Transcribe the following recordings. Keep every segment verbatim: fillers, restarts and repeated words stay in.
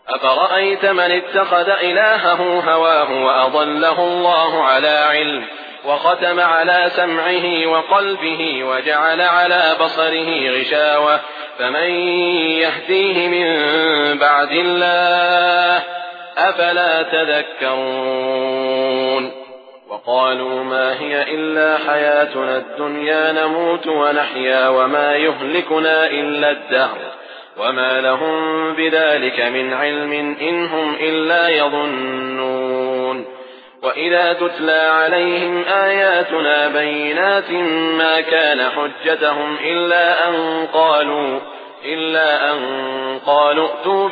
أفرأيت من اتخذ إلهه هواه وأضله الله على علم وختم على سمعه وقلبه وجعل على بصره غشاوة فمن يهديه من بعد الله أفلا تذكرون وقالوا ما هي إلا حياتنا الدنيا نموت ونحيا وما يهلكنا إلا الدهر وما لهم بذلك من علم إن هم إلا يظنون وإذا تتلى عليهم آياتنا بينات ما كان حجتهم إلا أن قالوا إلا أن قالوا ائتوا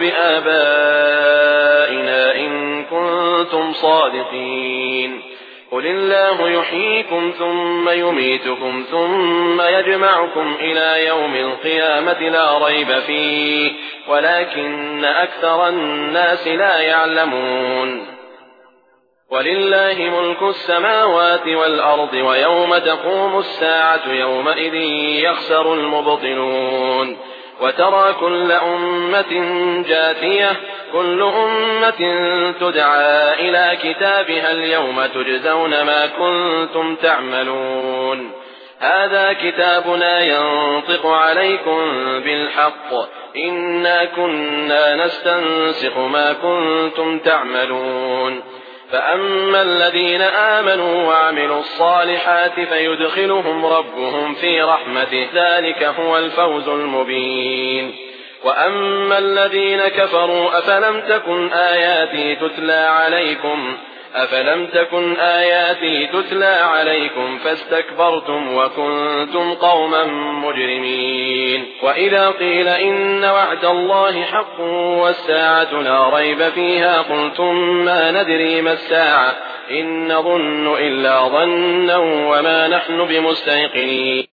بآبائنا إن كنتم صادقين قل الله يحييكم ثم يميتكم ثم يجمعكم إلى يوم القيامة لا ريب فيه ولكن أكثر الناس لا يعلمون ولله ملك السماوات والأرض ويوم تقوم الساعة يومئذ يخسر المبطلون وترى كل أمة جاثية كل أمة تدعى إلى كتابها اليوم تجزون ما كنتم تعملون هذا كتابنا ينطق عليكم بالحق إنا كنا نستنسخ ما كنتم تعملون فأما الذين آمنوا وعملوا الصالحات فيدخلهم ربهم في رحمته ذلك هو الفوز المبين وأما الذين كفروا أفلم تكن آياتي تتلى عليكم أفلم تكن آياتي تتلى عليكم فاستكبرتم وكنتم قوما مجرمين وإذا قيل إن وعد الله حق والساعة لا ريب فيها قلتم ما ندري ما الساعة إن نظن إلا ظنا وما نحن بمستيقنين